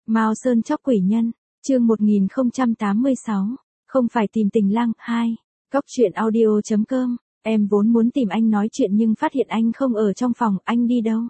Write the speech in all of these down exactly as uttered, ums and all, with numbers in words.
Mao Sơn chóc quỷ nhân, chương một nghìn không trăm tám mươi sáu, không phải tìm tình lang, hai, Cóc truyện audio chấm com, em vốn muốn tìm anh nói chuyện nhưng phát hiện anh không ở trong phòng, anh đi đâu?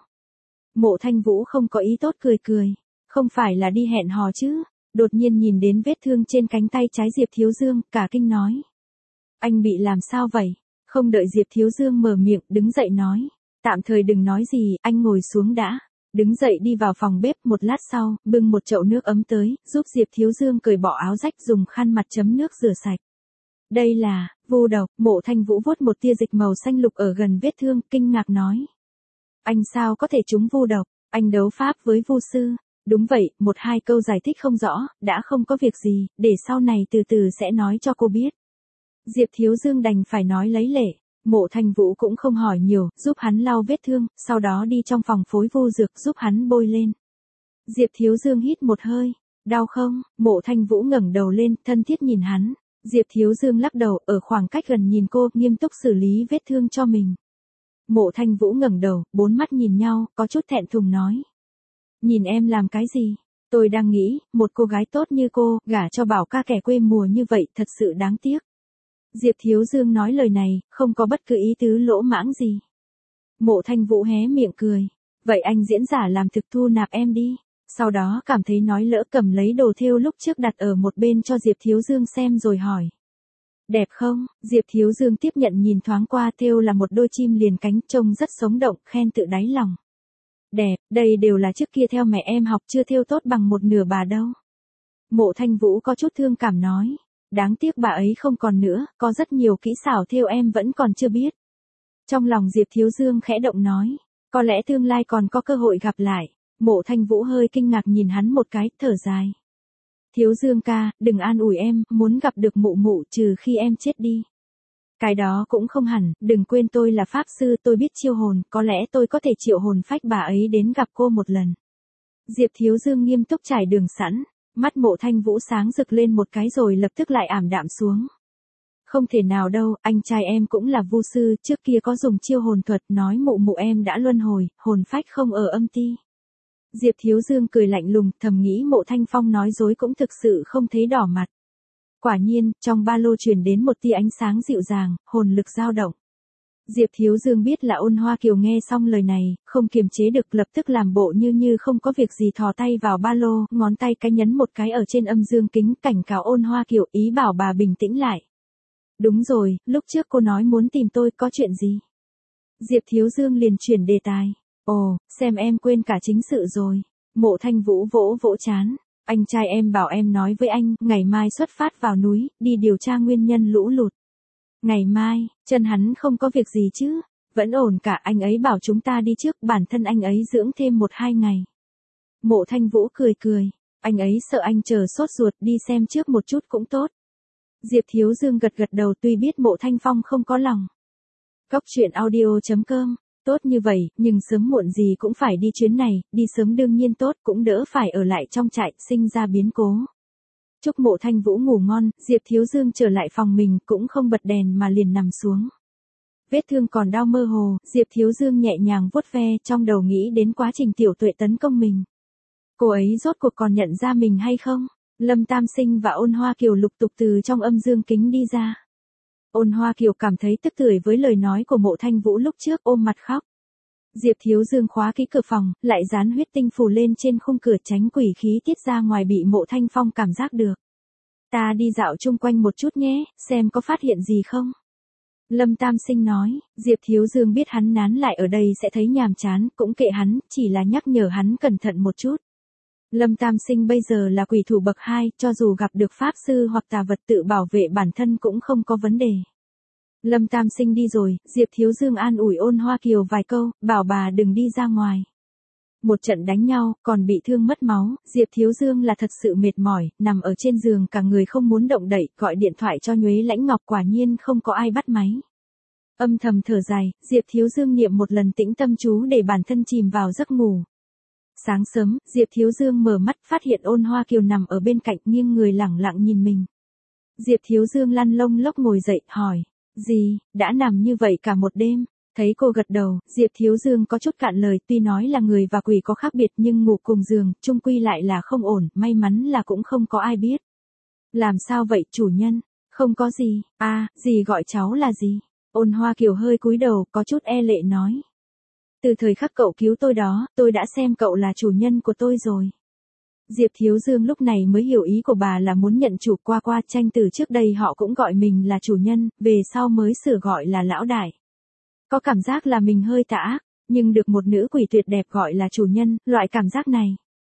Mộ Thanh Vũ không có ý tốt cười cười, không phải là đi hẹn hò chứ, đột nhiên nhìn đến vết thương trên cánh tay trái Diệp Thiếu Dương, cả kinh nói. Anh bị làm sao vậy? Không đợi Diệp Thiếu Dương mở miệng, đứng dậy nói. Tạm thời đừng nói gì, anh ngồi xuống đã. Đứng dậy đi vào phòng bếp, một lát sau, bưng một chậu nước ấm tới, giúp Diệp Thiếu Dương cởi bỏ áo rách, dùng khăn mặt chấm nước rửa sạch. Đây là, vu độc. Mộ Thanh Vũ vuốt một tia dịch màu xanh lục ở gần vết thương, kinh ngạc nói. Anh sao có thể trúng vu độc, anh đấu pháp với vu sư. Đúng vậy, một hai câu giải thích không rõ, đã không có việc gì, để sau này từ từ sẽ nói cho cô biết. Diệp Thiếu Dương đành phải nói lấy lệ. Mộ Thanh Vũ cũng không hỏi nhiều, giúp hắn lau vết thương, sau đó đi trong phòng phối vu dược giúp hắn bôi lên. Diệp Thiếu Dương hít một hơi, đau không? Mộ Thanh Vũ ngẩng đầu lên, thân thiết nhìn hắn. Diệp Thiếu Dương lắc đầu, ở khoảng cách gần nhìn cô, nghiêm túc xử lý vết thương cho mình. Mộ Thanh Vũ ngẩng đầu, bốn mắt nhìn nhau, có chút thẹn thùng nói. Nhìn em làm cái gì? Tôi đang nghĩ, một cô gái tốt như cô, gả cho Bảo ca kẻ quê mùa như vậy, thật sự đáng tiếc. Diệp Thiếu Dương nói lời này, không có bất cứ ý tứ lỗ mãng gì. Mộ Thanh Vũ hé miệng cười. Vậy anh diễn giả làm thực thu nạp em đi. Sau đó cảm thấy nói lỡ, cầm lấy đồ thêu lúc trước đặt ở một bên cho Diệp Thiếu Dương xem rồi hỏi. Đẹp không? Diệp Thiếu Dương tiếp nhận nhìn thoáng qua, thêu là một đôi chim liền cánh, trông rất sống động, khen tự đáy lòng. Đẹp, đây đều là trước kia theo mẹ em học, chưa thêu tốt bằng một nửa bà đâu. Mộ Thanh Vũ có chút thương cảm nói. Đáng tiếc bà ấy không còn nữa, có rất nhiều kỹ xảo thêu em vẫn còn chưa biết. Trong lòng Diệp Thiếu Dương khẽ động nói, có lẽ tương lai còn có cơ hội gặp lại. Mộ Thanh Vũ hơi kinh ngạc nhìn hắn một cái, thở dài. Thiếu Dương ca, đừng an ủi em, muốn gặp được mụ mụ trừ khi em chết đi. Cái đó cũng không hẳn, đừng quên tôi là pháp sư, tôi biết chiêu hồn, có lẽ tôi có thể triệu hồn phách bà ấy đến gặp cô một lần. Diệp Thiếu Dương nghiêm túc trải đường sẵn. Mắt Mộ Thanh Vũ sáng rực lên một cái rồi lập tức lại ảm đạm xuống. Không thể nào đâu, anh trai em cũng là vu sư, trước kia có dùng chiêu hồn thuật, nói mụ mụ em đã luân hồi, hồn phách không ở âm ti. Diệp Thiếu Dương cười lạnh lùng, thầm nghĩ Mộ Thanh Phong nói dối cũng thực sự không thấy đỏ mặt. Quả nhiên, trong ba lô truyền đến một tia ánh sáng dịu dàng, hồn lực dao động. Diệp Thiếu Dương biết là Ôn Hoa Kiều, nghe xong lời này, không kiềm chế được, lập tức làm bộ như như không có việc gì, thò tay vào ba lô, ngón tay cái nhấn một cái ở trên âm dương kính, cảnh cáo Ôn Hoa Kiều, ý bảo bà bình tĩnh lại. Đúng rồi, lúc trước cô nói muốn tìm tôi, có chuyện gì? Diệp Thiếu Dương liền chuyển đề tài. Ồ, xem em quên cả chính sự rồi. Mộ Thanh Vũ vỗ vỗ chán. Anh trai em bảo em nói với anh, ngày mai xuất phát vào núi, đi điều tra nguyên nhân lũ lụt. Ngày mai, chân hắn không có việc gì chứ? Vẫn ổn cả, anh ấy bảo chúng ta đi trước, bản thân anh ấy dưỡng thêm một hai ngày. Mộ Thanh Vũ cười cười, anh ấy sợ anh chờ sốt ruột, đi xem trước một chút cũng tốt. Diệp Thiếu Dương gật gật đầu, tuy biết Mộ Thanh Phong không có lòng. Cóc truyện audio chấm com, tốt như vậy, nhưng sớm muộn gì cũng phải đi chuyến này, đi sớm đương nhiên tốt, cũng đỡ phải ở lại trong trại, sinh ra biến cố. Chúc Mộ Thanh Vũ ngủ ngon, Diệp Thiếu Dương trở lại phòng mình, cũng không bật đèn mà liền nằm xuống. Vết thương còn đau mơ hồ, Diệp Thiếu Dương nhẹ nhàng vuốt ve, trong đầu nghĩ đến quá trình Tiểu Tuệ tấn công mình. Cô ấy rốt cuộc còn nhận ra mình hay không? Lâm Tam Sinh và Ôn Hoa Kiều lục tục từ trong âm dương kính đi ra. Ôn Hoa Kiều cảm thấy tức tưởi với lời nói của Mộ Thanh Vũ lúc trước, ôm mặt khóc. Diệp Thiếu Dương khóa kỹ cửa phòng, lại dán huyết tinh phù lên trên khung cửa, tránh quỷ khí tiết ra ngoài bị Mộ Thanh Phong cảm giác được. Ta đi dạo chung quanh một chút nhé, xem có phát hiện gì không? Lâm Tam Sinh nói. Diệp Thiếu Dương biết hắn nán lại ở đây sẽ thấy nhàm chán, cũng kệ hắn, chỉ là nhắc nhở hắn cẩn thận một chút. Lâm Tam Sinh bây giờ là quỷ thủ bậc hai, cho dù gặp được pháp sư hoặc tà vật tự bảo vệ bản thân cũng không có vấn đề. Lâm Tam Sinh đi rồi, Diệp Thiếu Dương an ủi Ôn Hoa Kiều vài câu, bảo bà đừng đi ra ngoài. Một trận đánh nhau, còn bị thương mất máu, Diệp Thiếu Dương là thật sự mệt mỏi, nằm ở trên giường cả người không muốn động đậy, gọi điện thoại cho Nhuế Lãnh Ngọc, quả nhiên không có ai bắt máy. Âm thầm thở dài, Diệp Thiếu Dương niệm một lần tĩnh tâm chú để bản thân chìm vào giấc ngủ. Sáng sớm, Diệp Thiếu Dương mở mắt, phát hiện Ôn Hoa Kiều nằm ở bên cạnh, nghiêng người lẳng lặng nhìn mình. Diệp Thiếu Dương lăn lông lốc ngồi dậy, hỏi. Gì, đã nằm như vậy cả một đêm? Thấy cô gật đầu, Diệp Thiếu Dương có chút cạn lời, tuy nói là người và quỷ có khác biệt nhưng ngủ cùng giường, chung quy lại là không ổn, may mắn là cũng không có ai biết. Làm sao vậy chủ nhân? Không có gì, à, dì gọi cháu là gì? Ôn Hoa Kiều hơi cúi đầu, có chút e lệ nói. Từ thời khắc cậu cứu tôi đó, tôi đã xem cậu là chủ nhân của tôi rồi. Diệp Thiếu Dương lúc này mới hiểu ý của bà là muốn nhận chủ. Qua qua tranh từ trước đây họ cũng gọi mình là chủ nhân, về sau mới sửa gọi là lão đại. Có cảm giác là mình hơi tà ác, nhưng được một nữ quỷ tuyệt đẹp gọi là chủ nhân, loại cảm giác này.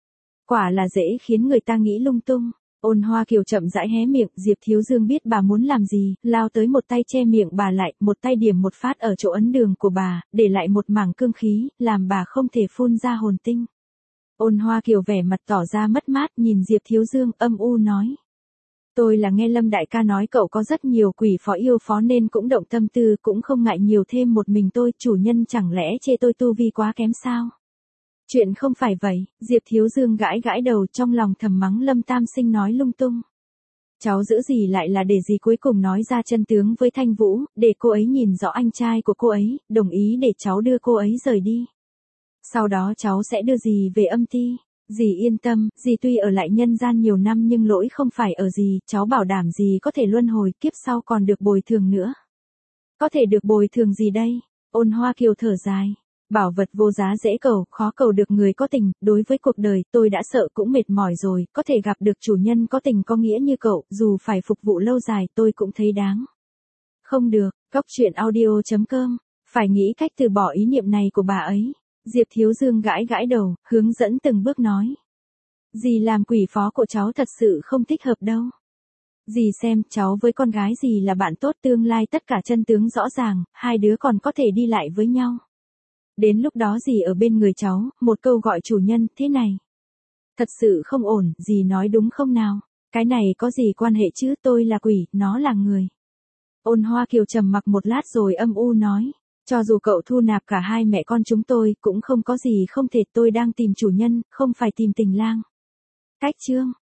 Quả là dễ khiến người ta nghĩ lung tung. Ôn Hoa Kiều chậm rãi hé miệng, Diệp Thiếu Dương biết bà muốn làm gì, lao tới một tay che miệng bà lại, một tay điểm một phát ở chỗ ấn đường của bà, để lại một mảng cương khí, làm bà không thể phun ra hồn tinh. Ôn Hoa Kiều vẻ mặt tỏ ra mất mát, nhìn Diệp Thiếu Dương âm u nói. Tôi là nghe Lâm đại ca nói cậu có rất nhiều quỷ phó yêu phó nên cũng động tâm tư, cũng không ngại nhiều thêm một mình tôi, chủ nhân chẳng lẽ chê tôi tu vi quá kém sao? Chuyện không phải vậy, Diệp Thiếu Dương gãi gãi đầu, trong lòng thầm mắng Lâm Tam Sinh nói lung tung. Cháu giữ gì lại là để gì cuối cùng nói ra chân tướng với Thanh Vũ, để cô ấy nhìn rõ anh trai của cô ấy, đồng ý để cháu đưa cô ấy rời đi. Sau đó cháu sẽ đưa dì về âm ti. Dì yên tâm, dì tuy ở lại nhân gian nhiều năm nhưng lỗi không phải ở dì, cháu bảo đảm dì có thể luân hồi, kiếp sau còn được bồi thường nữa. Có thể được bồi thường gì đây? Ôn Hoa Kiều thở dài. Bảo vật vô giá dễ cầu, khó cầu được người có tình, đối với cuộc đời tôi đã sợ cũng mệt mỏi rồi, có thể gặp được chủ nhân có tình có nghĩa như cậu, dù phải phục vụ lâu dài tôi cũng thấy đáng. Không được, Cóc Truyện Audio chấm com, phải nghĩ cách từ bỏ ý niệm này của bà ấy. Diệp Thiếu Dương gãi gãi đầu, hướng dẫn từng bước nói. Dì làm quỷ phó của cháu thật sự không thích hợp đâu. Dì xem, cháu với con gái dì là bạn tốt, tương lai tất cả chân tướng rõ ràng, hai đứa còn có thể đi lại với nhau. Đến lúc đó dì ở bên người cháu, một câu gọi chủ nhân, thế này. Thật sự không ổn, dì nói đúng không nào? Cái này có gì quan hệ chứ, tôi là quỷ, nó là người. Ôn Hoa Kiều trầm mặc một lát rồi âm u nói. Cho dù cậu thu nạp cả hai mẹ con chúng tôi, cũng không có gì không thể, tôi đang tìm chủ nhân, không phải tìm tình lang. Cách chương.